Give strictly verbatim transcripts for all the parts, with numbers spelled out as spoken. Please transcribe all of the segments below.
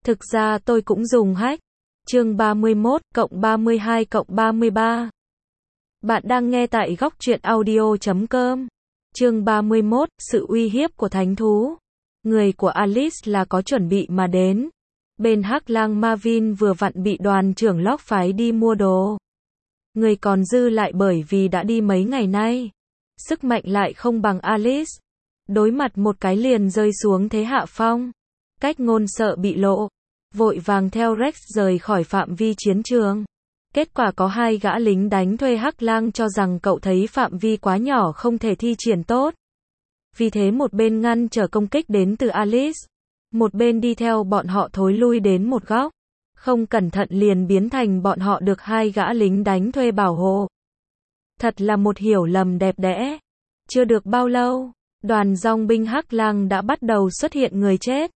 Thực ra tôi cũng dùng hack. Chương ba mươi mốt cộng ba mươi hai cộng ba mươi ba. Bạn đang nghe tại góc truyện audio chấm com. Chương ba mươi mốt, sự uy hiếp của thánh thú. Người của Alice là có chuẩn bị mà đến. Bên Hắc Lang Marvin vừa vặn bị đoàn trưởng Locke phái đi mua đồ. Người còn dư lại bởi vì đã đi mấy ngày nay. Sức mạnh lại không bằng Alice. Đối mặt một cái liền rơi xuống thế hạ phong. Cách ngôn sợ bị lộ. Vội vàng theo Rex rời khỏi phạm vi chiến trường. Kết quả có hai gã lính đánh thuê Hắc Lang cho rằng cậu thấy phạm vi quá nhỏ không thể thi triển tốt. Vì thế một bên ngăn trở công kích đến từ Alice. Một bên đi theo bọn họ thối lui đến một góc. Không cẩn thận liền biến thành bọn họ được hai gã lính đánh thuê bảo hộ. Thật là một hiểu lầm đẹp đẽ. Chưa được bao lâu, đoàn dòng binh Hắc Lang đã bắt đầu xuất hiện người chết.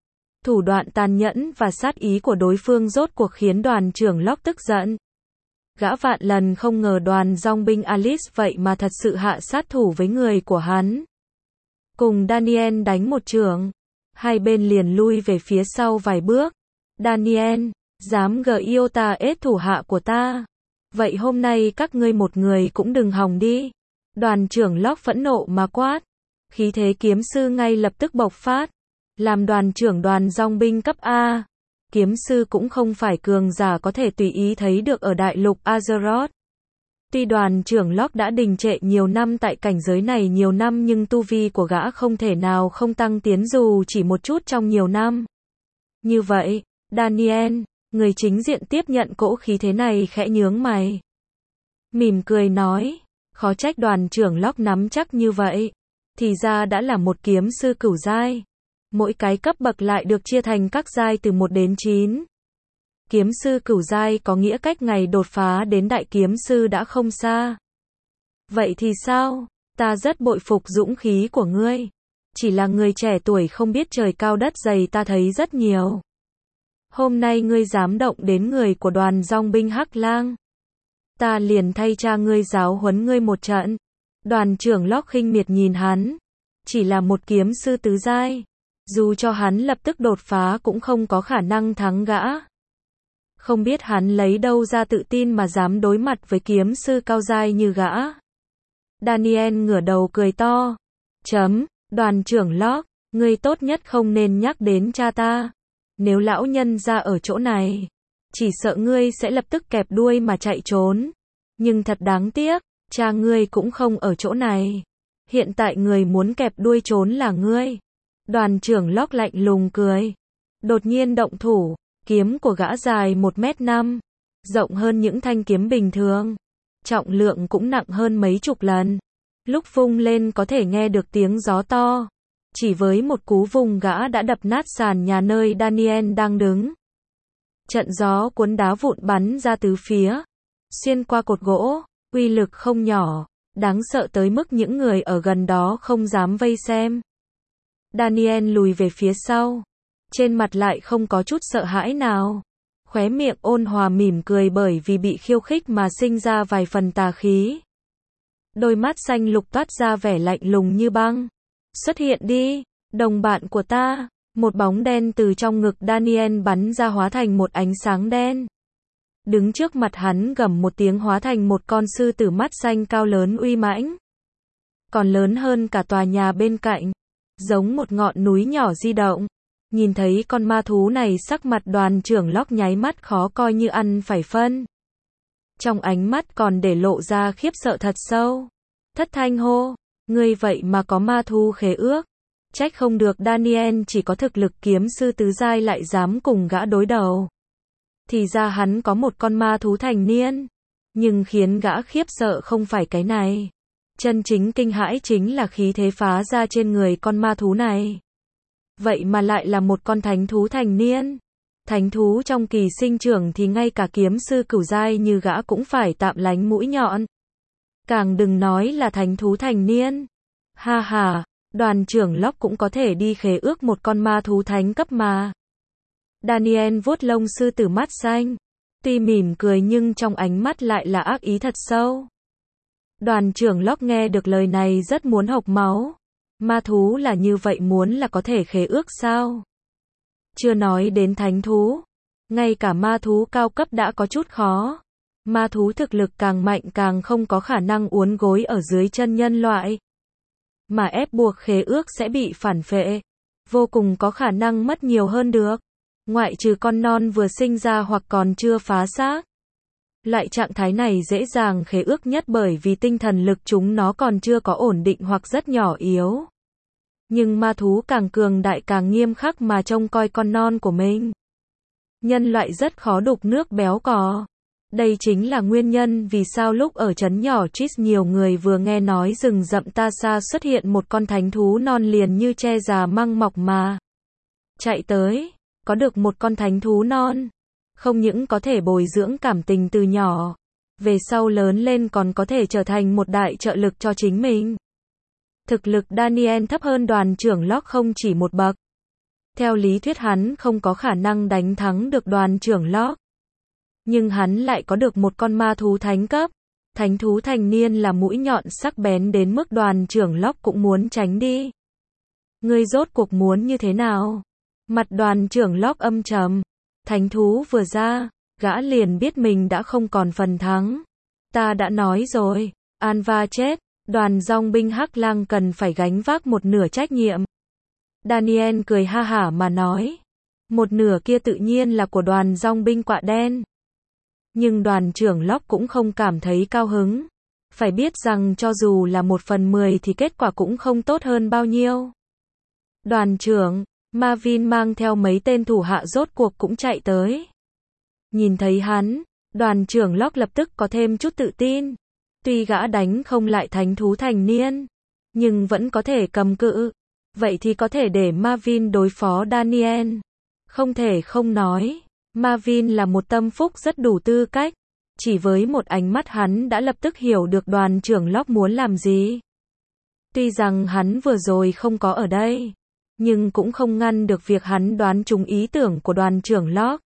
Thủ đoạn tàn nhẫn và sát ý của đối phương rốt cuộc khiến đoàn trưởng Locke tức giận. Gã vạn lần không ngờ đoàn dòng binh Alice vậy mà thật sự hạ sát thủ với người của hắn. Cùng Daniel đánh một chưởng, hai bên liền lui về phía sau vài bước. Daniel, dám gờ iota ết thủ hạ của ta. Vậy hôm nay các ngươi một người cũng đừng hòng đi. Đoàn trưởng Locke phẫn nộ mà quát. Khí thế kiếm sư ngay lập tức bộc phát. Làm đoàn trưởng đoàn dòng binh cấp A, kiếm sư cũng không phải cường giả có thể tùy ý thấy được ở đại lục Azeroth. Tuy đoàn trưởng Locke đã đình trệ nhiều năm tại cảnh giới này nhiều năm nhưng tu vi của gã không thể nào không tăng tiến dù chỉ một chút trong nhiều năm. Như vậy, Daniel, người chính diện tiếp nhận cỗ khí thế này khẽ nhướng mày. Mỉm cười nói, khó trách đoàn trưởng Locke nắm chắc như vậy. Thì ra đã là một kiếm sư cửu giai. Mỗi cái cấp bậc lại được chia thành các giai từ một đến chín. Kiếm sư cửu giai có nghĩa cách ngày đột phá đến đại kiếm sư đã không xa. Vậy thì sao? Ta rất bội phục dũng khí của ngươi. Chỉ là người trẻ tuổi không biết trời cao đất dày ta thấy rất nhiều. Hôm nay ngươi dám động đến người của đoàn dòng binh Hắc Lang. Ta liền thay cha ngươi giáo huấn ngươi một trận. Đoàn trưởng Locke khinh miệt nhìn hắn. Chỉ là một kiếm sư tứ giai. Dù cho hắn lập tức đột phá cũng không có khả năng thắng gã. Không biết hắn lấy đâu ra tự tin mà dám đối mặt với kiếm sư cao giai như gã. Daniel ngửa đầu cười to. Chấm, đoàn trưởng Locke, ngươi tốt nhất không nên nhắc đến cha ta. Nếu lão nhân ra ở chỗ này, chỉ sợ ngươi sẽ lập tức kẹp đuôi mà chạy trốn. Nhưng thật đáng tiếc, cha ngươi cũng không ở chỗ này. Hiện tại người muốn kẹp đuôi trốn là ngươi. Đoàn trưởng Locke lạnh lùng cười. Đột nhiên động thủ, kiếm của gã dài một mét năm, rộng hơn những thanh kiếm bình thường. Trọng lượng cũng nặng hơn mấy chục lần. Lúc vung lên có thể nghe được tiếng gió to. Chỉ với một cú vùng gã đã đập nát sàn nhà nơi Daniel đang đứng. Trận gió cuốn đá vụn bắn ra tứ phía. Xuyên qua cột gỗ, uy lực không nhỏ, đáng sợ tới mức những người ở gần đó không dám vây xem. Daniel lùi về phía sau. Trên mặt lại không có chút sợ hãi nào. Khóe miệng ôn hòa mỉm cười bởi vì bị khiêu khích mà sinh ra vài phần tà khí. Đôi mắt xanh lục toát ra vẻ lạnh lùng như băng. Xuất hiện đi, đồng bạn của ta. Một bóng đen từ trong ngực Daniel bắn ra hóa thành một ánh sáng đen. Đứng trước mặt hắn gầm một tiếng hóa thành một con sư tử mắt xanh cao lớn uy mãnh. Còn lớn hơn cả tòa nhà bên cạnh. Giống một ngọn núi nhỏ di động. Nhìn thấy con ma thú này sắc mặt đoàn trưởng Locke nháy mắt khó coi như ăn phải phân. Trong ánh mắt còn để lộ ra khiếp sợ thật sâu. Thất thanh hô, ngươi vậy mà có ma thú khế ước. Trách không được Daniel chỉ có thực lực kiếm sư tứ giai lại dám cùng gã đối đầu. Thì ra hắn có một con ma thú thành niên. Nhưng khiến gã khiếp sợ không phải cái này. Chân chính kinh hãi chính là khí thế phá ra trên người con ma thú này. Vậy mà lại là một con thánh thú thành niên. Thánh thú trong kỳ sinh trưởng thì ngay cả kiếm sư cửu giai như gã cũng phải tạm lánh mũi nhọn. Càng đừng nói là thánh thú thành niên. Ha ha, đoàn trưởng Locke cũng có thể đi khế ước một con ma thú thánh cấp mà. Daniel vuốt lông sư tử mắt xanh. Tuy mỉm cười nhưng trong ánh mắt lại là ác ý thật sâu. Đoàn trưởng Locke nghe được lời này rất muốn hộc máu. Ma thú là như vậy muốn là có thể khế ước sao? Chưa nói đến thánh thú, ngay cả ma thú cao cấp đã có chút khó. Ma thú thực lực càng mạnh càng không có khả năng uốn gối ở dưới chân nhân loại. Mà ép buộc khế ước sẽ bị phản phệ. Vô cùng có khả năng mất nhiều hơn được. Ngoại trừ con non vừa sinh ra hoặc còn chưa phá xác. Loại trạng thái này dễ dàng khế ước nhất bởi vì tinh thần lực chúng nó còn chưa có ổn định hoặc rất nhỏ yếu. Nhưng ma thú càng cường đại càng nghiêm khắc mà trông coi con non của mình. Nhân loại rất khó đục nước béo cò. Đây chính là nguyên nhân vì sao lúc ở trấn nhỏ Chis nhiều người vừa nghe nói rừng rậm Ta Xa xuất hiện một con thánh thú non liền như tre già măng mọc mà chạy tới. Có được một con thánh thú non, không những có thể bồi dưỡng cảm tình từ nhỏ, về sau lớn lên còn có thể trở thành một đại trợ lực cho chính mình. Thực lực Daniel thấp hơn đoàn trưởng Locke không chỉ một bậc. Theo lý thuyết hắn không có khả năng đánh thắng được đoàn trưởng Locke. Nhưng hắn lại có được một con ma thú thánh cấp. Thánh thú thành niên là mũi nhọn sắc bén đến mức đoàn trưởng Locke cũng muốn tránh đi. Ngươi rốt cuộc muốn như thế nào? Mặt đoàn trưởng Locke âm trầm. Thánh thú vừa ra, gã liền biết mình đã không còn phần thắng. Ta đã nói rồi, Anva chết, đoàn dòng binh Hắc Lang cần phải gánh vác một nửa trách nhiệm. Daniel cười ha hả mà nói. Một nửa kia tự nhiên là của đoàn dòng binh Quạ Đen. Nhưng đoàn trưởng Locke cũng không cảm thấy cao hứng. Phải biết rằng cho dù là một phần mười thì kết quả cũng không tốt hơn bao nhiêu. Đoàn trưởng, Marvin mang theo mấy tên thủ hạ rốt cuộc cũng chạy tới. Nhìn thấy hắn, đoàn trưởng Locke lập tức có thêm chút tự tin. Tuy gã đánh không lại thánh thú thành niên, nhưng vẫn có thể cầm cự. Vậy thì có thể để Marvin đối phó Daniel. Không thể không nói, Marvin là một tâm phúc rất đủ tư cách. Chỉ với một ánh mắt hắn đã lập tức hiểu được đoàn trưởng Locke muốn làm gì. Tuy rằng hắn vừa rồi không có ở đây, nhưng cũng không ngăn được việc hắn đoán trúng ý tưởng của đoàn trưởng Locke.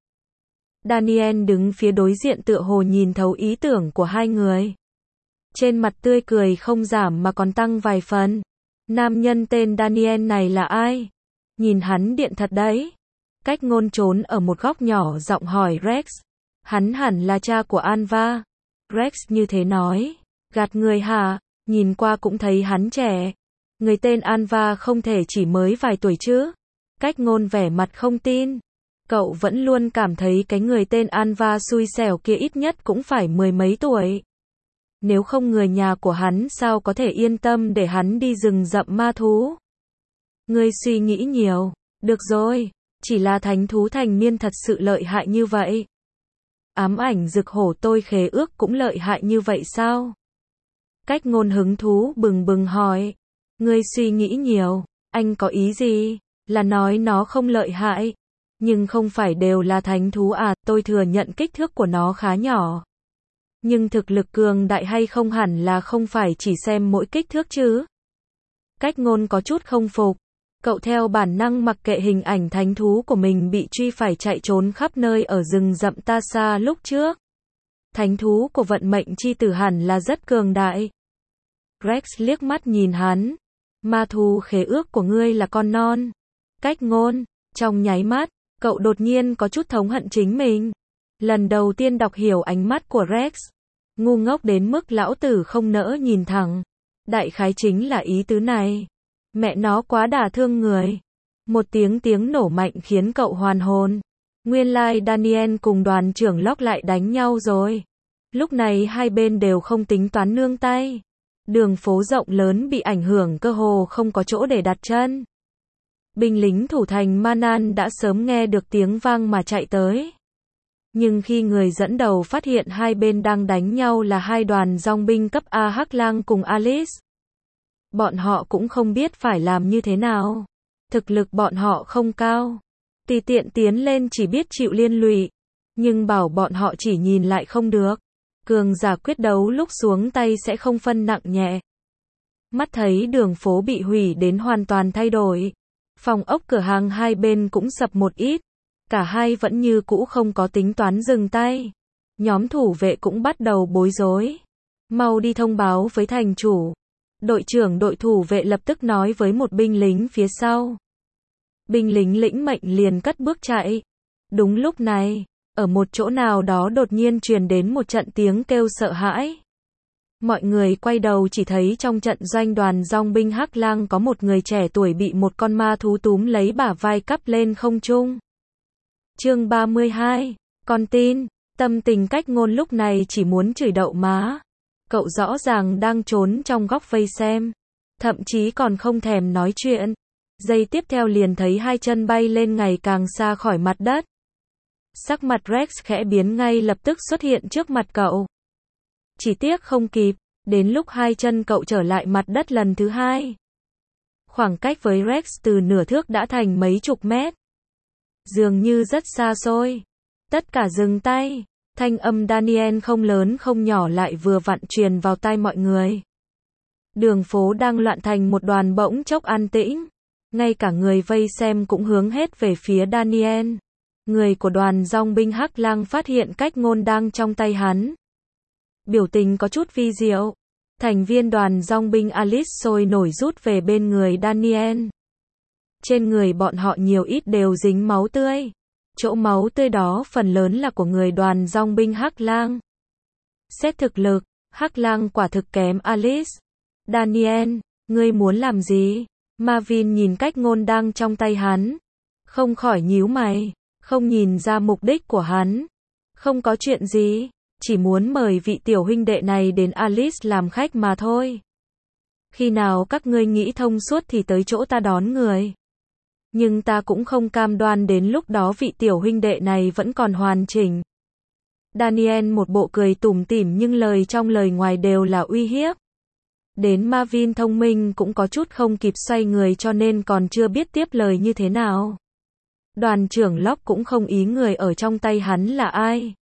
Daniel đứng phía đối diện tựa hồ nhìn thấu ý tưởng của hai người. Trên mặt tươi cười không giảm mà còn tăng vài phần. Nam nhân tên Daniel này là ai? Nhìn hắn điện thật đấy. Cách ngôn trốn ở một góc nhỏ giọng hỏi Rex. Hắn hẳn là cha của Anva. Rex như thế nói. Gạt người hả? Nhìn qua cũng thấy hắn trẻ. Người tên Anva không thể chỉ mới vài tuổi chứ? Cách ngôn vẻ mặt không tin. Cậu vẫn luôn cảm thấy cái người tên Anva xui xẻo kia ít nhất cũng phải mười mấy tuổi. Nếu không người nhà của hắn sao có thể yên tâm để hắn đi rừng rậm ma thú? Ngươi suy nghĩ nhiều. Được rồi, chỉ là thánh thú thành niên thật sự lợi hại như vậy. Ám ảnh rực hổ tôi khế ước cũng lợi hại như vậy sao? Cách ngôn hứng thú bừng bừng hỏi. Ngươi suy nghĩ nhiều, anh có ý gì? Là nói nó không lợi hại. Nhưng không phải đều là thánh thú à, tôi thừa nhận kích thước của nó khá nhỏ. Nhưng thực lực cường đại hay không hẳn là không phải chỉ xem mỗi kích thước chứ. Cách ngôn có chút không phục. Cậu theo bản năng mặc kệ hình ảnh thánh thú của mình bị truy phải chạy trốn khắp nơi ở rừng rậm Ta Xa lúc trước. Thánh thú của vận mệnh chi tử hẳn là rất cường đại. Rex liếc mắt nhìn hắn. Ma thú khế ước của ngươi là con non. Cách ngôn, trong nháy mắt, cậu đột nhiên có chút thống hận chính mình. Lần đầu tiên đọc hiểu ánh mắt của Rex. Ngu ngốc đến mức lão tử không nỡ nhìn thẳng. Đại khái chính là ý tứ này. Mẹ nó quá đả thương người. Một tiếng tiếng nổ mạnh khiến cậu hoàn hồn. Nguyên lai like Daniel cùng đoàn trưởng Locke lại đánh nhau rồi. Lúc này hai bên đều không tính toán nương tay. Đường phố rộng lớn bị ảnh hưởng cơ hồ không có chỗ để đặt chân. Binh lính thủ thành Manan đã sớm nghe được tiếng vang mà chạy tới. Nhưng khi người dẫn đầu phát hiện hai bên đang đánh nhau là hai đoàn dòng binh cấp A Hắc Lang cùng Alice. Bọn họ cũng không biết phải làm như thế nào. Thực lực bọn họ không cao. Tùy tiện tiến lên chỉ biết chịu liên lụy. Nhưng bảo bọn họ chỉ nhìn lại không được. Cường giả quyết đấu lúc xuống tay sẽ không phân nặng nhẹ. Mắt thấy đường phố bị hủy đến hoàn toàn thay đổi. Phòng ốc cửa hàng hai bên cũng sập một ít. Cả hai vẫn như cũ không có tính toán dừng tay. Nhóm thủ vệ cũng bắt đầu bối rối. Mau đi thông báo với thành chủ. Đội trưởng đội thủ vệ lập tức nói với một binh lính phía sau. binh lính lĩnh mệnh liền cất bước chạy. Đúng lúc này, ở một chỗ nào đó đột nhiên truyền đến một trận tiếng kêu sợ hãi. Mọi người quay đầu chỉ thấy trong trận doanh đoàn dòng binh Hắc Lang có một người trẻ tuổi bị một con ma thú túm lấy bả vai cắp lên không trung. Chương ba mươi hai, con tin, tâm tình Cách Ngôn lúc này chỉ muốn chửi đậu má. Cậu rõ ràng đang trốn trong góc vây xem, thậm chí còn không thèm nói chuyện. Giây tiếp theo liền thấy hai chân bay lên ngày càng xa khỏi mặt đất. Sắc mặt Rex khẽ biến ngay lập tức xuất hiện trước mặt cậu. Chỉ tiếc không kịp, đến lúc hai chân cậu trở lại mặt đất lần thứ hai. Khoảng cách với Rex từ nửa thước đã thành mấy chục mét. Dường như rất xa xôi. Tất cả dừng tay. Thanh âm Daniel không lớn không nhỏ lại vừa vặn truyền vào tai mọi người. Đường phố đang loạn thành một đoàn bỗng chốc an tĩnh. Ngay cả người vây xem cũng hướng hết về phía Daniel. Người của đoàn dòng binh Hắc Lang phát hiện Cách Ngôn đang trong tay hắn. Biểu tình có chút vi diệu. Thành viên đoàn dòng binh Alice sôi nổi rút về bên người Daniel. Trên người bọn họ nhiều ít đều dính máu tươi. Chỗ máu tươi đó phần lớn là của người đoàn dòng binh Hắc Lang. Xét thực lực, Hắc Lang quả thực kém Alice. Daniel, ngươi muốn làm gì? Marvin nhìn Cách Ngôn đang trong tay hắn. Không khỏi nhíu mày, không nhìn ra mục đích của hắn. Không có chuyện gì, chỉ muốn mời vị tiểu huynh đệ này đến Alice làm khách mà thôi. Khi nào các ngươi nghĩ thông suốt thì tới chỗ ta đón người. Nhưng ta cũng không cam đoan đến lúc đó vị tiểu huynh đệ này vẫn còn hoàn chỉnh. Daniel một bộ cười tủm tỉm nhưng lời trong lời ngoài đều là uy hiếp. Đến Marvin thông minh cũng có chút không kịp xoay người cho nên còn chưa biết tiếp lời như thế nào. Đoàn trưởng Locke cũng không ý người ở trong tay hắn là ai.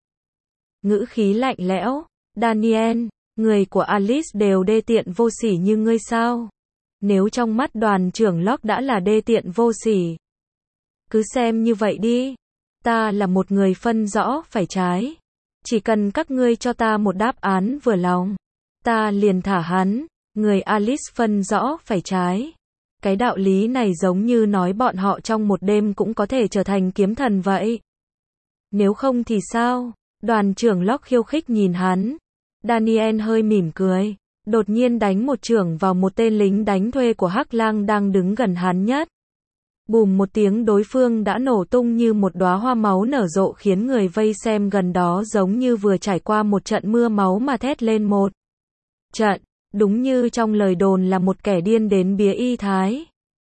Ngữ khí lạnh lẽo, Daniel, người của Alice đều đê tiện vô sỉ như ngươi sao? Nếu trong mắt đoàn trưởng Locke đã là đê tiện vô sỉ, cứ xem như vậy đi. Ta là một người phân rõ phải trái. Chỉ cần các ngươi cho ta một đáp án vừa lòng, ta liền thả hắn. Người Alice phân rõ phải trái. Cái đạo lý này giống như nói bọn họ trong một đêm cũng có thể trở thành kiếm thần vậy. Nếu không thì sao? Đoàn trưởng Locke khiêu khích nhìn hắn. Daniel hơi mỉm cười, đột nhiên đánh một chưởng vào một tên lính đánh thuê của Hắc Lang đang đứng gần hắn nhất. Bùm một tiếng, đối phương đã nổ tung như một đóa hoa máu nở rộ khiến người vây xem gần đó giống như vừa trải qua một trận mưa máu mà thét lên một trận. Đúng như trong lời đồn là một kẻ điên đến bía y thái.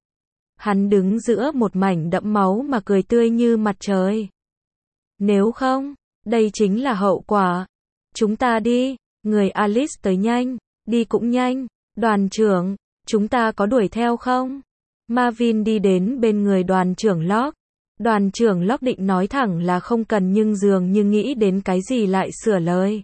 Hắn đứng giữa một mảnh đẫm máu mà cười tươi như mặt trời. Nếu không, đây chính là hậu quả. Chúng ta đi, người Alice tới nhanh, đi cũng nhanh. Đoàn trưởng, chúng ta có đuổi theo không? Marvin đi đến bên người đoàn trưởng Locke. Đoàn trưởng Locke định nói thẳng là không cần nhưng dường như nghĩ đến cái gì lại sửa lời.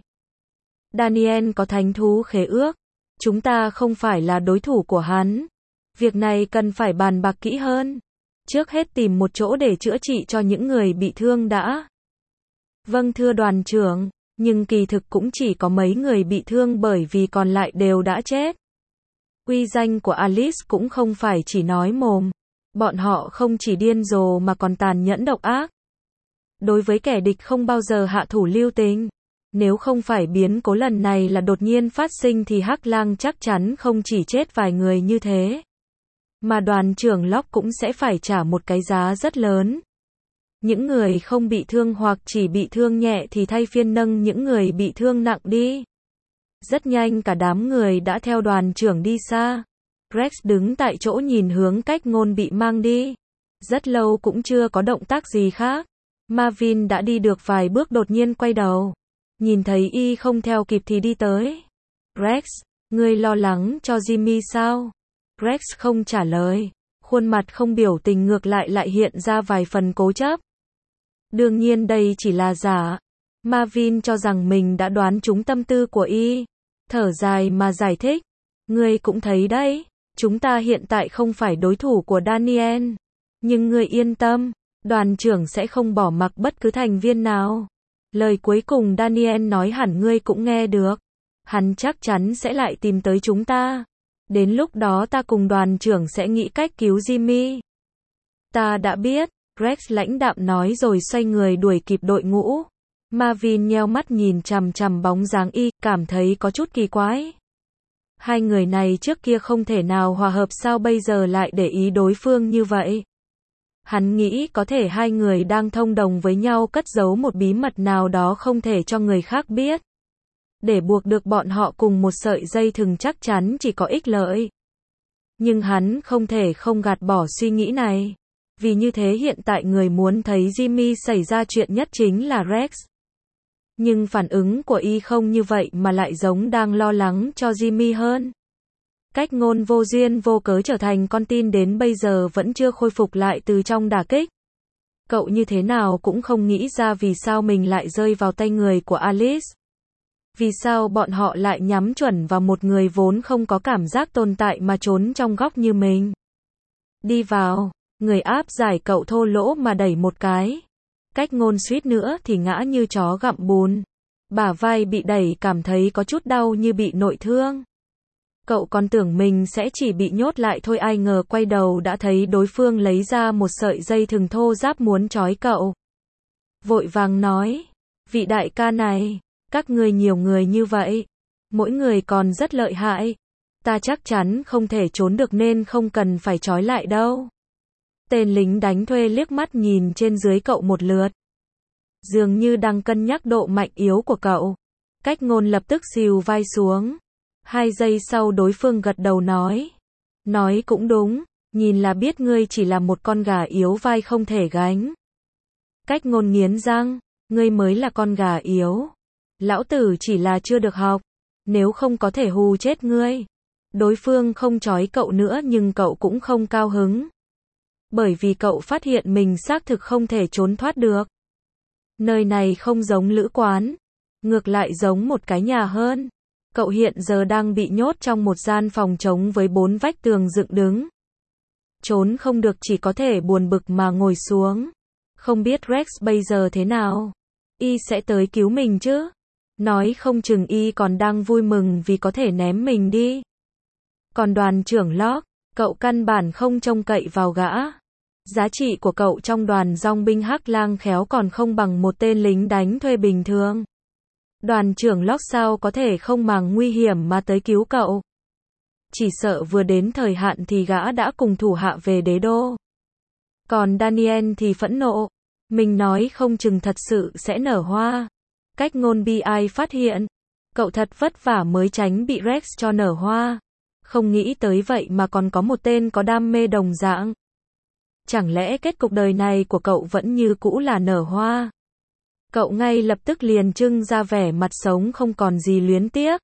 Daniel có thánh thú khế ước. Chúng ta không phải là đối thủ của hắn. Việc này cần phải bàn bạc kỹ hơn. Trước hết tìm một chỗ để chữa trị cho những người bị thương đã. Vâng thưa đoàn trưởng, nhưng kỳ thực cũng chỉ có mấy người bị thương bởi vì còn lại đều đã chết. Uy danh của Alice cũng không phải chỉ nói mồm. Bọn họ không chỉ điên rồ mà còn tàn nhẫn độc ác. Đối với kẻ địch không bao giờ hạ thủ lưu tình. Nếu không phải biến cố lần này là đột nhiên phát sinh thì Hắc Lang chắc chắn không chỉ chết vài người như thế. Mà đoàn trưởng Locke cũng sẽ phải trả một cái giá rất lớn. Những người không bị thương hoặc chỉ bị thương nhẹ thì thay phiên nâng những người bị thương nặng đi. Rất nhanh cả đám người đã theo đoàn trưởng đi xa. Rex đứng tại chỗ nhìn hướng Cách Ngôn bị mang đi. Rất lâu cũng chưa có động tác gì khác. Marvin đã đi được vài bước đột nhiên quay đầu. Nhìn thấy y không theo kịp thì đi tới. Rex, ngươi lo lắng cho Jimmy sao? Rex không trả lời. Khuôn mặt không biểu tình ngược lại lại hiện ra vài phần cố chấp. Đương nhiên đây chỉ là giả. Marvin cho rằng mình đã đoán trúng tâm tư của y. Thở dài mà giải thích. Ngươi cũng thấy đấy. Chúng ta hiện tại không phải đối thủ của Daniel. Nhưng ngươi yên tâm. Đoàn trưởng sẽ không bỏ mặc bất cứ thành viên nào. Lời cuối cùng Daniel nói hẳn ngươi cũng nghe được. Hắn chắc chắn sẽ lại tìm tới chúng ta. Đến lúc đó ta cùng đoàn trưởng sẽ nghĩ cách cứu Jimmy. Ta đã biết, Rex lãnh đạm nói rồi xoay người đuổi kịp đội ngũ. Marvin nheo mắt nhìn chằm chằm bóng dáng y, cảm thấy có chút kỳ quái. Hai người này trước kia không thể nào hòa hợp, sao bây giờ lại để ý đối phương như vậy? Hắn nghĩ có thể hai người đang thông đồng với nhau, cất giấu một bí mật nào đó không thể cho người khác biết. Để buộc được bọn họ cùng một sợi dây thừng chắc chắn chỉ có ích lợi. Nhưng hắn không thể không gạt bỏ suy nghĩ này. Vì như thế hiện tại người muốn thấy Jimmy xảy ra chuyện nhất chính là Rex. Nhưng phản ứng của y không như vậy mà lại giống đang lo lắng cho Jimmy hơn. Cách ngôn vô duyên vô cớ trở thành con tin đến bây giờ vẫn chưa khôi phục lại từ trong đả kích. Cậu như thế nào cũng không nghĩ ra vì sao mình lại rơi vào tay người của Alice. Vì sao bọn họ lại nhắm chuẩn vào một người vốn không có cảm giác tồn tại mà trốn trong góc như mình. Đi vào, người áp giải cậu thô lỗ mà đẩy một cái. Cách ngôn suýt nữa thì ngã như chó gặm bùn. Bả vai bị đẩy cảm thấy có chút đau như bị nội thương. Cậu còn tưởng mình sẽ chỉ bị nhốt lại thôi, ai ngờ quay đầu đã thấy đối phương lấy ra một sợi dây thừng thô ráp muốn trói cậu. Vội vàng nói, vị đại ca này, các người nhiều người như vậy, mỗi người còn rất lợi hại. Ta chắc chắn không thể trốn được nên không cần phải trói lại đâu. Tên lính đánh thuê liếc mắt nhìn trên dưới cậu một lượt. Dường như đang cân nhắc độ mạnh yếu của cậu. Cách ngôn lập tức xìu vai xuống. Hai giây sau đối phương gật đầu nói. Nói cũng đúng, nhìn là biết ngươi chỉ là một con gà yếu vai không thể gánh. Cách ngôn nghiến răng, ngươi mới là con gà yếu. Lão tử chỉ là chưa được học, nếu không có thể hù chết ngươi. Đối phương không trói cậu nữa nhưng cậu cũng không cao hứng. Bởi vì cậu phát hiện mình xác thực không thể trốn thoát được. Nơi này không giống lữ quán, ngược lại giống một cái nhà hơn. Cậu hiện giờ đang bị nhốt trong một gian phòng trống với bốn vách tường dựng đứng. Trốn không được chỉ có thể buồn bực mà ngồi xuống. Không biết Rex bây giờ thế nào? Y sẽ tới cứu mình chứ? Nói không chừng y còn đang vui mừng vì có thể ném mình đi. Còn đoàn trưởng Locke, cậu căn bản không trông cậy vào gã. Giá trị của cậu trong đoàn dòng binh Hắc Lang khéo còn không bằng một tên lính đánh thuê bình thường. Đoàn trưởng Locke sao có thể không màng nguy hiểm mà tới cứu cậu? Chỉ sợ vừa đến thời hạn thì gã đã cùng thủ hạ về đế đô. Còn Daniel thì phẫn nộ. Mình nói không chừng thật sự sẽ nở hoa. Cách ngôn bi ai phát hiện. Cậu thật vất vả mới tránh bị Rex cho nở hoa. Không nghĩ tới vậy mà còn có một tên có đam mê đồng dạng. Chẳng lẽ kết cục đời này của cậu vẫn như cũ là nở hoa? Cậu ngay lập tức liền trưng ra vẻ mặt sống không còn gì luyến tiếc.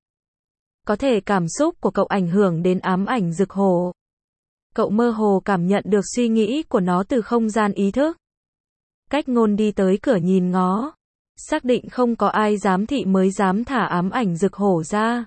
Có thể cảm xúc của cậu ảnh hưởng đến ám ảnh rực hổ. Cậu mơ hồ cảm nhận được suy nghĩ của nó từ không gian ý thức. Cách ngôn đi tới cửa nhìn ngó. Xác định không có ai giám thị mới dám thả ám ảnh rực hổ ra.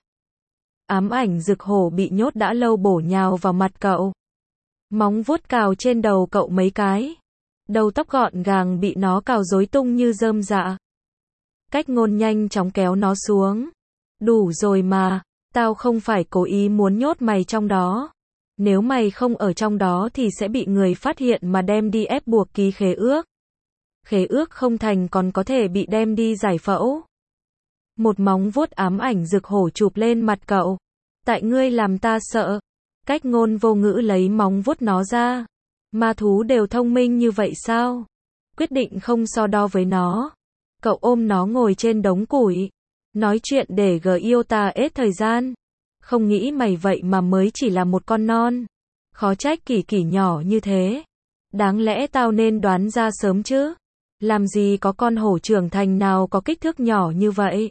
Ám ảnh rực hổ bị nhốt đã lâu bổ nhào vào mặt cậu. Móng vuốt cào trên đầu cậu mấy cái. Đầu tóc gọn gàng bị nó cào rối tung như rơm rạ. Cách ngôn nhanh chóng kéo nó xuống. Đủ rồi mà, tao không phải cố ý muốn nhốt mày trong đó. Nếu mày không ở trong đó thì sẽ bị người phát hiện mà đem đi ép buộc ký khế ước. Khế ước không thành còn có thể bị đem đi giải phẫu. Một móng vuốt ám ảnh rực hổ chụp lên mặt cậu. Tại ngươi làm ta sợ. Cách ngôn vô ngữ lấy móng vuốt nó ra. Ma thú đều thông minh như vậy sao? Quyết định không so đo với nó. Cậu ôm nó ngồi trên đống củi. Nói chuyện để gờ yêu ta hết thời gian. Không nghĩ mày vậy mà mới chỉ là một con non. Khó trách Kỳ Kỳ nhỏ như thế. Đáng lẽ tao nên đoán ra sớm chứ. Làm gì có con hổ trưởng thành nào có kích thước nhỏ như vậy.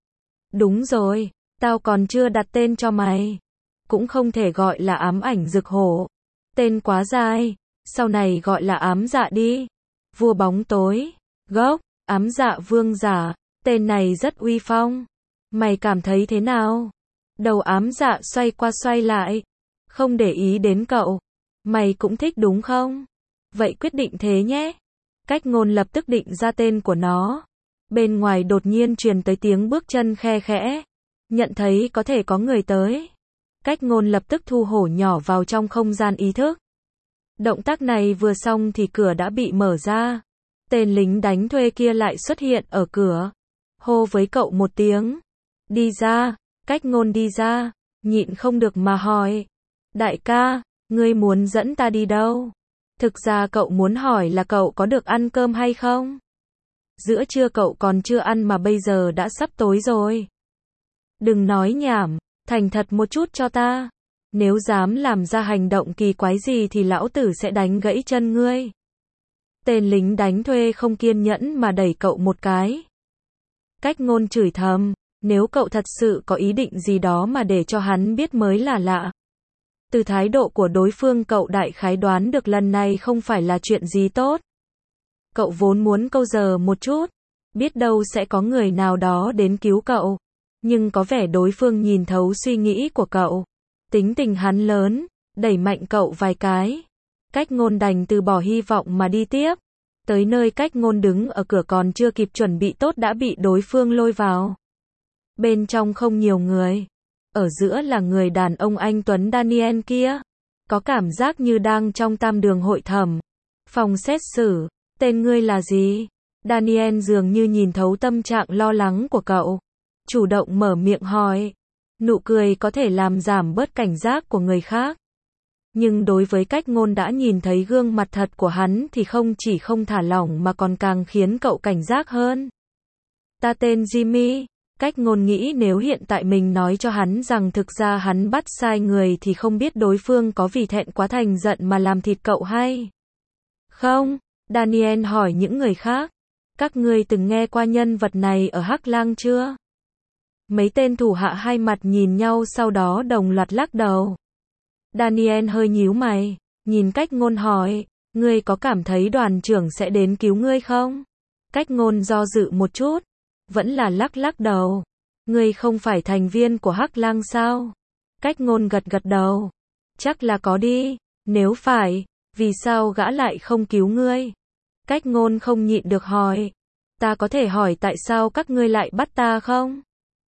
Đúng rồi, tao còn chưa đặt tên cho mày. Cũng không thể gọi là ám ảnh rực hổ. Tên quá dài. Sau này gọi là ám dạ đi. Vua bóng tối. Gốc. Ám dạ vương giả. Tên này rất uy phong. Mày cảm thấy thế nào? Đầu ám dạ xoay qua xoay lại. Không để ý đến cậu. Mày cũng thích đúng không? Vậy quyết định thế nhé. Cách ngôn lập tức định ra tên của nó. Bên ngoài đột nhiên truyền tới tiếng bước chân khe khẽ. Nhận thấy có thể có người tới. Cách ngôn lập tức thu hổ nhỏ vào trong không gian ý thức. Động tác này vừa xong thì cửa đã bị mở ra. Tên lính đánh thuê kia lại xuất hiện ở cửa. Hô với cậu một tiếng. Đi ra, Cách Ngôn đi ra, nhịn không được mà hỏi. Đại ca, ngươi muốn dẫn ta đi đâu? Thực ra cậu muốn hỏi là cậu có được ăn cơm hay không? Giữa trưa cậu còn chưa ăn mà bây giờ đã sắp tối rồi. Đừng nói nhảm, thành thật một chút cho ta. Nếu dám làm ra hành động kỳ quái gì thì lão tử sẽ đánh gãy chân ngươi. Tên lính đánh thuê không kiên nhẫn mà đẩy cậu một cái. Cách Ngôn chửi thầm, nếu cậu thật sự có ý định gì đó mà để cho hắn biết mới là lạ. Từ thái độ của đối phương cậu đại khái đoán được lần này không phải là chuyện gì tốt. Cậu vốn muốn câu giờ một chút, biết đâu sẽ có người nào đó đến cứu cậu. Nhưng có vẻ đối phương nhìn thấu suy nghĩ của cậu. Tính tình hắn lớn, đẩy mạnh cậu vài cái. Cách Ngôn đành từ bỏ hy vọng mà đi tiếp. Tới nơi Cách Ngôn đứng ở cửa còn chưa kịp chuẩn bị tốt đã bị đối phương lôi vào. Bên trong không nhiều người. Ở giữa là người đàn ông anh tuấn Daniel kia. Có cảm giác như đang trong tam đường hội thẩm. Phòng xét xử, tên ngươi là gì? Daniel dường như nhìn thấu tâm trạng lo lắng của cậu. Chủ động mở miệng hỏi. Nụ cười có thể làm giảm bớt cảnh giác của người khác. Nhưng đối với Cách Ngôn đã nhìn thấy gương mặt thật của hắn thì không chỉ không thả lỏng mà còn càng khiến cậu cảnh giác hơn. Ta tên Jimmy. Cách Ngôn nghĩ nếu hiện tại mình nói cho hắn rằng thực ra hắn bắt sai người thì không biết đối phương có vì thẹn quá thành giận mà làm thịt cậu hay không. Daniel hỏi những người khác. Các ngươi từng nghe qua nhân vật này ở Hắc Lang chưa? Mấy tên thủ hạ hai mặt nhìn nhau sau đó đồng loạt lắc đầu. Daniel hơi nhíu mày, nhìn Cách Ngôn hỏi, ngươi có cảm thấy đoàn trưởng sẽ đến cứu ngươi không? Cách Ngôn do dự một chút, vẫn là lắc lắc đầu. Ngươi không phải thành viên của Hắc Lang sao? Cách Ngôn gật gật đầu. Chắc là có đi, nếu phải, vì sao gã lại không cứu ngươi? Cách Ngôn không nhịn được hỏi, ta có thể hỏi tại sao các ngươi lại bắt ta không?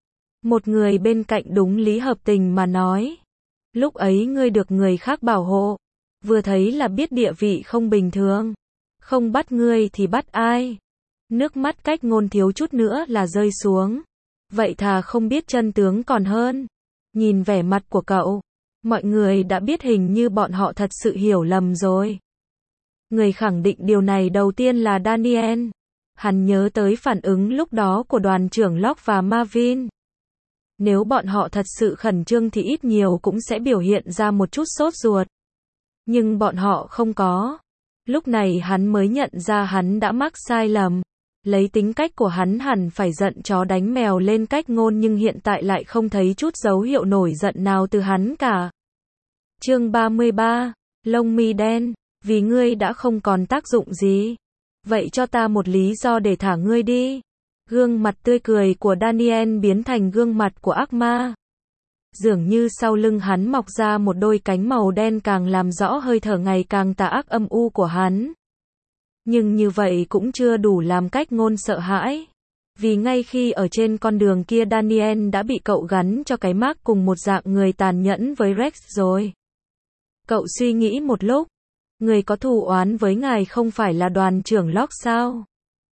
Một người bên cạnh đúng lý hợp tình mà nói. Lúc ấy ngươi được người khác bảo hộ. Vừa thấy là biết địa vị không bình thường. Không bắt ngươi thì bắt ai? Nước mắt Cách Ngôn thiếu chút nữa là rơi xuống. Vậy thà không biết chân tướng còn hơn. Nhìn vẻ mặt của cậu, mọi người đã biết hình như bọn họ thật sự hiểu lầm rồi. Người khẳng định điều này đầu tiên là Daniel. Hắn nhớ tới phản ứng lúc đó của đoàn trưởng Locke và Marvin. Nếu bọn họ thật sự khẩn trương thì ít nhiều cũng sẽ biểu hiện ra một chút sốt ruột. Nhưng bọn họ không có. Lúc này hắn mới nhận ra hắn đã mắc sai lầm. Lấy tính cách của hắn hẳn phải giận chó đánh mèo lên Cách Ngôn nhưng hiện tại lại không thấy chút dấu hiệu nổi giận nào từ hắn cả. Chương ba mươi ba, lông mi đen, vì ngươi đã không còn tác dụng gì. Vậy cho ta một lý do để thả ngươi đi. Gương mặt tươi cười của Daniel biến thành gương mặt của ác ma. Dường như sau lưng hắn mọc ra một đôi cánh màu đen càng làm rõ hơi thở ngày càng tà ác âm u của hắn. Nhưng như vậy cũng chưa đủ làm Cách Ngôn sợ hãi. Vì ngay khi ở trên con đường kia Daniel đã bị cậu gắn cho cái mác cùng một dạng người tàn nhẫn với Rex rồi. Cậu suy nghĩ một lúc. Người có thù oán với ngài không phải là đoàn trưởng Locke sao?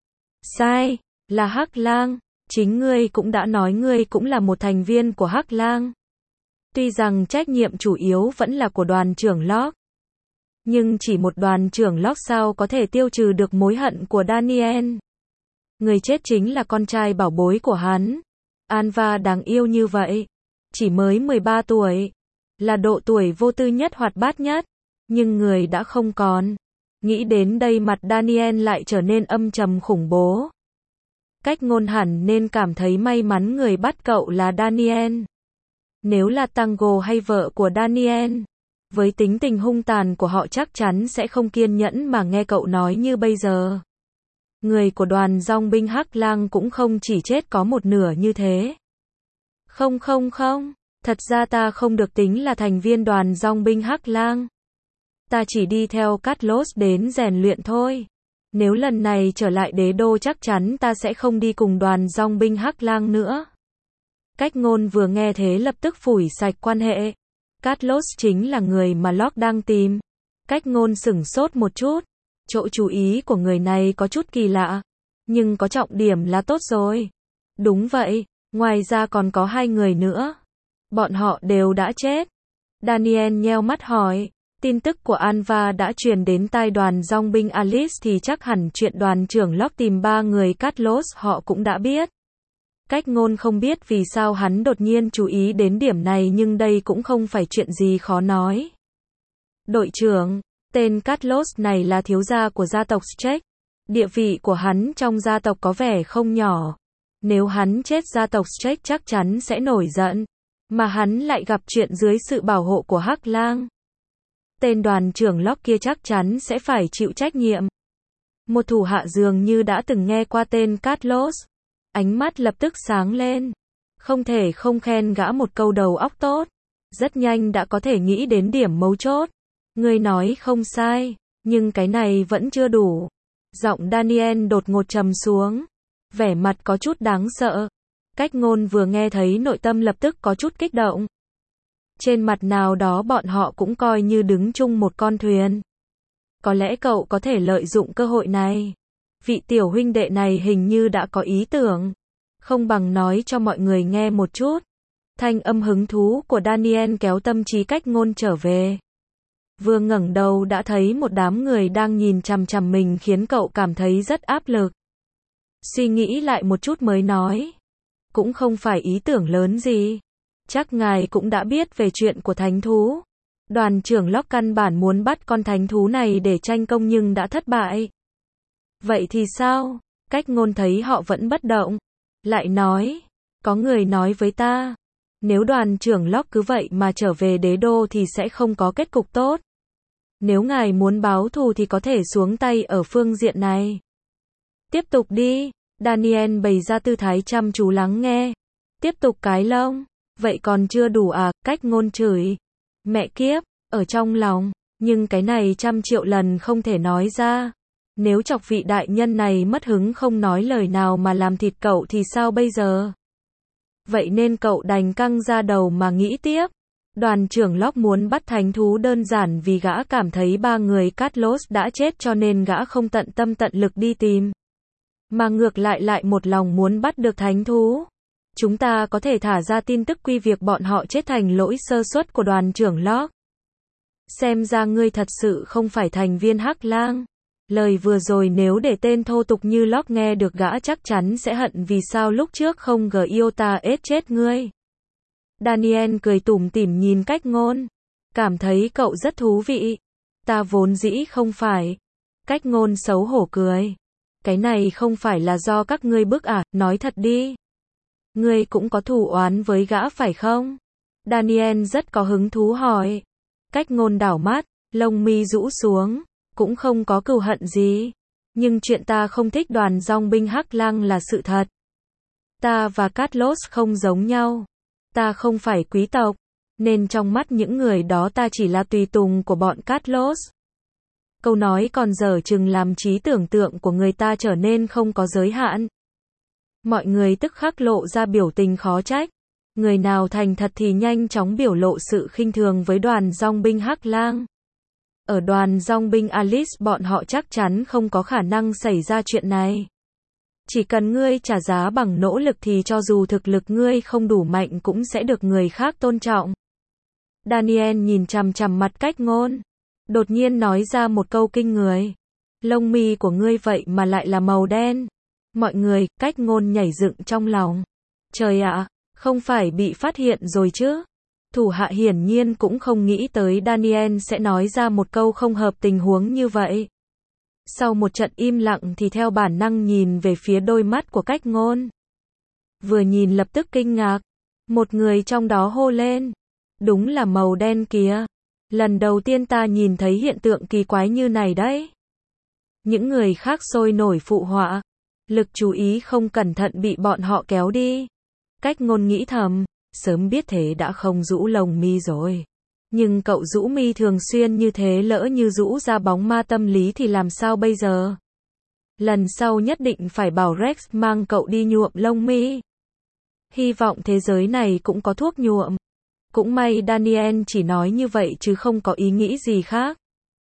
Sai, là Hắc Lang. Chính ngươi cũng đã nói ngươi cũng là một thành viên của Hắc Lang. Tuy rằng trách nhiệm chủ yếu vẫn là của đoàn trưởng Locke. Nhưng chỉ một đoàn trưởng Locke sao có thể tiêu trừ được mối hận của Daniel. Người chết chính là con trai bảo bối của hắn. Anva đáng yêu như vậy. Chỉ mới mười ba tuổi. Là độ tuổi vô tư nhất hoạt bát nhất. Nhưng người đã không còn. Nghĩ đến đây mặt Daniel lại trở nên âm trầm khủng bố. Cách Ngôn hẳn nên cảm thấy may mắn người bắt cậu là Daniel. Nếu là Tango hay vợ của Daniel, với tính tình hung tàn của họ chắc chắn sẽ không kiên nhẫn mà nghe cậu nói như bây giờ. Người của đoàn dòng binh Hắc Lang cũng không chỉ chết có một nửa như thế. Không không không, thật ra ta không được tính là thành viên đoàn dòng binh Hắc Lang. Ta chỉ đi theo Carlos đến rèn luyện thôi. Nếu lần này trở lại đế đô chắc chắn ta sẽ không đi cùng đoàn dòng binh Hắc Lang nữa. Cách Ngôn vừa nghe thế lập tức phủi sạch quan hệ. Carlos chính là người mà Locke đang tìm. Cách Ngôn sửng sốt một chút. Chỗ chú ý của người này có chút kỳ lạ. Nhưng có trọng điểm là tốt rồi. Đúng vậy, ngoài ra còn có hai người nữa. Bọn họ đều đã chết. Daniel nheo mắt hỏi. Tin tức của Anva đã truyền đến tai đoàn dòng binh Alice thì chắc hẳn chuyện đoàn trưởng Locke tìm ba người Carlos họ cũng đã biết. Cách Ngôn không biết vì sao hắn đột nhiên chú ý đến điểm này nhưng đây cũng không phải chuyện gì khó nói. Đội trưởng, tên Carlos này là thiếu gia của gia tộc Strake. Địa vị của hắn trong gia tộc có vẻ không nhỏ. Nếu hắn chết gia tộc Strake chắc chắn sẽ nổi giận. Mà hắn lại gặp chuyện dưới sự bảo hộ của Hắc Lang. Tên đoàn trưởng Locke kia chắc chắn sẽ phải chịu trách nhiệm. Một thủ hạ dường như đã từng nghe qua tên Carlos. Ánh mắt lập tức sáng lên. Không thể không khen gã một câu đầu óc tốt. Rất nhanh đã có thể nghĩ đến điểm mấu chốt. Ngươi nói không sai, nhưng cái này vẫn chưa đủ. Giọng Daniel đột ngột trầm xuống. Vẻ mặt có chút đáng sợ. Cách Ngôn vừa nghe thấy nội tâm lập tức có chút kích động. Trên mặt nào đó bọn họ cũng coi như đứng chung một con thuyền. Có lẽ cậu có thể lợi dụng cơ hội này. Vị tiểu huynh đệ này hình như đã có ý tưởng. Không bằng nói cho mọi người nghe một chút. Thanh âm hứng thú của Daniel kéo tâm trí Cách Ngôn trở về. Vừa ngẩng đầu đã thấy một đám người đang nhìn chằm chằm mình khiến cậu cảm thấy rất áp lực. Suy nghĩ lại một chút mới nói. Cũng không phải ý tưởng lớn gì. Chắc ngài cũng đã biết về chuyện của thánh thú. Đoàn trưởng Locke căn bản muốn bắt con thánh thú này để tranh công nhưng đã thất bại. Vậy thì sao? Cách Ngôn thấy họ vẫn bất động. Lại nói. Có người nói với ta. Nếu đoàn trưởng Locke cứ vậy mà trở về đế đô thì sẽ không có kết cục tốt. Nếu ngài muốn báo thù thì có thể xuống tay ở phương diện này. Tiếp tục đi. Daniel bày ra tư thái chăm chú lắng nghe. Tiếp tục cái lông. Vậy còn chưa đủ à? Cách Ngôn chửi. Mẹ kiếp. Ở trong lòng. Nhưng cái này trăm triệu lần không thể nói ra. Nếu chọc vị đại nhân này mất hứng không nói lời nào mà làm thịt cậu thì sao bây giờ? Vậy nên cậu đành căng ra đầu mà nghĩ tiếp. Đoàn trưởng Locke muốn bắt thánh thú đơn giản vì gã cảm thấy ba người Carlos đã chết cho nên gã không tận tâm tận lực đi tìm. Mà ngược lại lại một lòng muốn bắt được thánh thú. Chúng ta có thể thả ra tin tức quy việc bọn họ chết thành lỗi sơ suất của đoàn trưởng Locke. Xem ra ngươi thật sự không phải thành viên Hắc Lang. Lời vừa rồi nếu để tên thô tục như Locke nghe được gã chắc chắn sẽ hận vì sao lúc trước không gờ iota ết chết ngươi. Daniel cười tủm tỉm nhìn Cách Ngôn. Cảm thấy cậu rất thú vị. Ta vốn dĩ không phải. Cách Ngôn xấu hổ cười. Cái này không phải là do các ngươi bức à, nói thật đi. Ngươi cũng có thù oán với gã phải không? Daniel rất có hứng thú hỏi. Cách Ngôn đảo mắt, lông mi rũ xuống. Cũng không có cừu hận gì. Nhưng chuyện ta không thích đoàn dòng binh Hắc Lang là sự thật. Ta và Carlos không giống nhau. Ta không phải quý tộc. Nên trong mắt những người đó ta chỉ là tùy tùng của bọn Carlos. Câu nói còn dở chừng làm trí tưởng tượng của người ta trở nên không có giới hạn. Mọi người tức khắc lộ ra biểu tình khó trách. Người nào thành thật thì nhanh chóng biểu lộ sự khinh thường với đoàn dòng binh Hắc Lang. Ở đoàn dòng binh Alice bọn họ chắc chắn không có khả năng xảy ra chuyện này. Chỉ cần ngươi trả giá bằng nỗ lực thì cho dù thực lực ngươi không đủ mạnh cũng sẽ được người khác tôn trọng. Daniel nhìn chằm chằm mặt Cách Ngôn. Đột nhiên nói ra một câu kinh người. Lông mi của ngươi vậy mà lại là màu đen. Mọi người, Cách Ngôn nhảy dựng trong lòng. Trời ạ, không phải bị phát hiện rồi chứ? Thủ hạ hiển nhiên cũng không nghĩ tới Daniel sẽ nói ra một câu không hợp tình huống như vậy. Sau một trận im lặng thì theo bản năng nhìn về phía đôi mắt của Cách Ngôn. Vừa nhìn lập tức kinh ngạc. Một người trong đó hô lên. Đúng là màu đen kìa. Lần đầu tiên ta nhìn thấy hiện tượng kỳ quái như này đấy. Những người khác sôi nổi phụ họa. Lực chú ý không cẩn thận bị bọn họ kéo đi. Cách Ngôn nghĩ thầm. Sớm biết thế đã không rũ lông mi rồi. Nhưng cậu rũ mi thường xuyên như thế lỡ như rũ ra bóng ma tâm lý thì làm sao bây giờ? Lần sau nhất định phải bảo Rex mang cậu đi nhuộm lông mi. Hy vọng thế giới này cũng có thuốc nhuộm. Cũng may Daniel chỉ nói như vậy chứ không có ý nghĩ gì khác.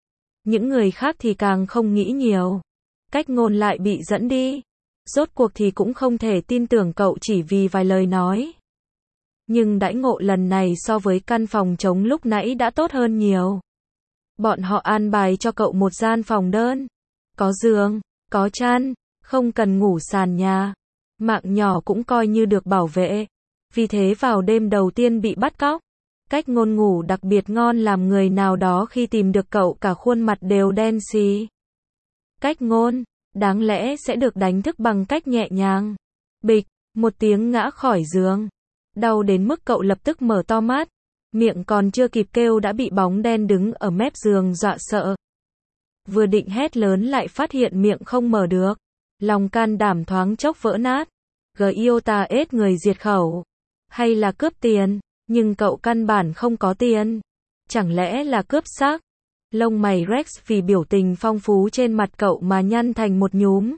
Những người khác thì càng không nghĩ nhiều. Cách Ngôn lại bị dẫn đi. Rốt cuộc thì cũng không thể tin tưởng cậu chỉ vì vài lời nói. Nhưng đãi ngộ lần này so với căn phòng trống lúc nãy đã tốt hơn nhiều. Bọn họ an bài cho cậu một gian phòng đơn. Có giường, có chăn, không cần ngủ sàn nhà. Mạng nhỏ cũng coi như được bảo vệ. Vì thế vào đêm đầu tiên bị bắt cóc, Cách Ngôn ngủ đặc biệt ngon làm người nào đó khi tìm được cậu cả khuôn mặt đều đen xì. Cách Ngôn, đáng lẽ sẽ được đánh thức bằng cách nhẹ nhàng. Bịch, một tiếng ngã khỏi giường. Đau đến mức cậu lập tức mở to mắt. Miệng còn chưa kịp kêu đã bị bóng đen đứng ở mép giường dọa sợ. Vừa định hét lớn lại phát hiện miệng không mở được. Lòng can đảm thoáng chốc vỡ nát. Giota ết người diệt khẩu. Hay là cướp tiền, nhưng cậu căn bản không có tiền. Chẳng lẽ là cướp xác? Lông mày Rex vì biểu tình phong phú trên mặt cậu mà nhăn thành một nhúm.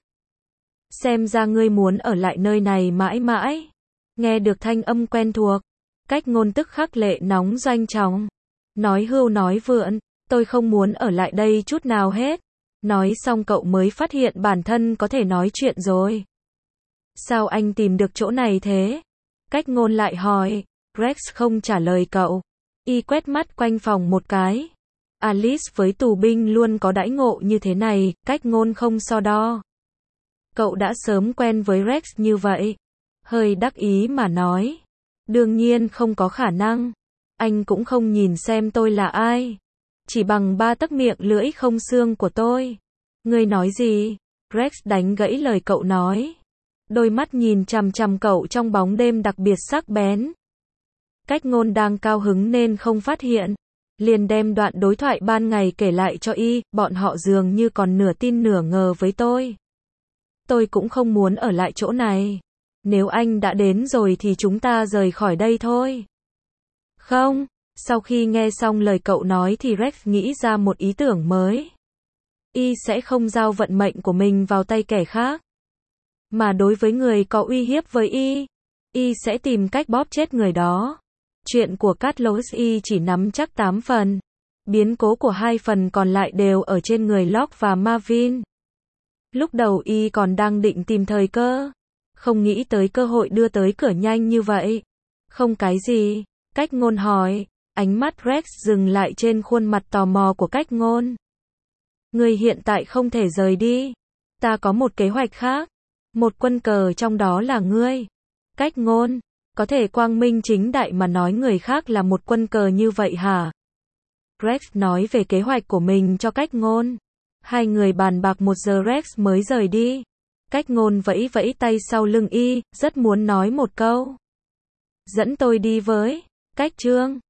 Xem ra ngươi muốn ở lại nơi này mãi mãi. Nghe được thanh âm quen thuộc, Cách Ngôn tức khắc lệ nóng doanh chóng. Nói hưu nói vượn, tôi không muốn ở lại đây chút nào hết. Nói xong cậu mới phát hiện bản thân có thể nói chuyện rồi. Sao anh tìm được chỗ này thế? Cách Ngôn lại hỏi. Rex không trả lời cậu. Y quét mắt quanh phòng một cái. Alice với tù binh luôn có đãi ngộ như thế này, Cách Ngôn không so đo. Cậu đã sớm quen với Rex như vậy. Hơi đắc ý mà nói. Đương nhiên không có khả năng. Anh cũng không nhìn xem tôi là ai. Chỉ bằng ba tấc miệng lưỡi không xương của tôi. Ngươi nói gì? Rex đánh gãy lời cậu nói. Đôi mắt nhìn chằm chằm cậu trong bóng đêm đặc biệt sắc bén. Cách Ngôn đang cao hứng nên không phát hiện. Liền đem đoạn đối thoại ban ngày kể lại cho y, bọn họ dường như còn nửa tin nửa ngờ với tôi. Tôi cũng không muốn ở lại chỗ này. Nếu anh đã đến rồi thì chúng ta rời khỏi đây thôi. Không, sau khi nghe xong lời cậu nói thì Rex nghĩ ra một ý tưởng mới. Y sẽ không giao vận mệnh của mình vào tay kẻ khác. Mà đối với người có uy hiếp với Y, Y sẽ tìm cách bóp chết người đó. Chuyện của Carlos Y chỉ nắm chắc tám phần. Biến cố của hai phần còn lại đều ở trên người Locke và Marvin. Lúc đầu Y còn đang định tìm thời cơ. Không nghĩ tới cơ hội đưa tới cửa nhanh như vậy. Không cái gì? Cách Ngôn hỏi. Ánh mắt Rex dừng lại trên khuôn mặt tò mò của Cách Ngôn. Người hiện tại không thể rời đi. Ta có một kế hoạch khác. Một quân cờ trong đó là ngươi. Cách Ngôn, có thể quang minh chính đại mà nói người khác là một quân cờ như vậy hả? Rex nói về kế hoạch của mình cho Cách Ngôn. Hai người bàn bạc một giờ Rex mới rời đi. Cách Ngôn vẫy vẫy tay sau lưng Y, rất muốn nói một câu. Dẫn tôi đi với. Cách Trương.